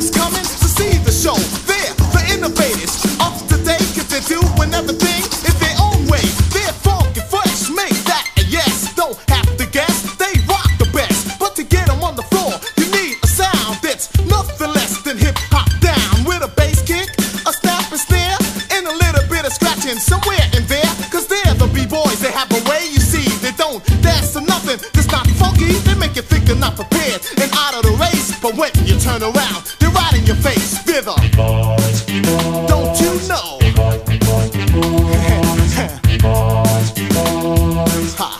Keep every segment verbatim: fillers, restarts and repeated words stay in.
who's coming to see the show. They're the innovators, up to date, cause they're doing everything in their own way. They're funky, fresh, make that a yes. Don't have to guess, they rock the best. But to get them on the floor, you need a sound that's nothing less than hip-hop down. With a bass kick, a snap and snare, and a little bit of scratching somewhere in there. Cause they're the B-boys, they have a way, you see. They don't dance to nothing that's not funky. They make you think they're not prepared and out of the race. But when you turn around, they're right in your face. They're the don't you know? Ha.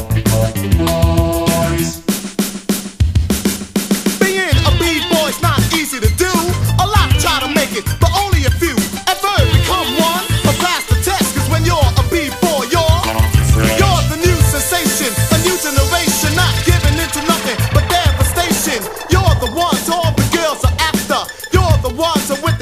Being a B-boy's not easy to do. A lot try to make it, but only a few ever become one or pass the test. Cause when you're a B-boy, you're You're the new sensation, a new generation, not giving into nothing but devastation. You're the ones all the girls are after. You're the ones that with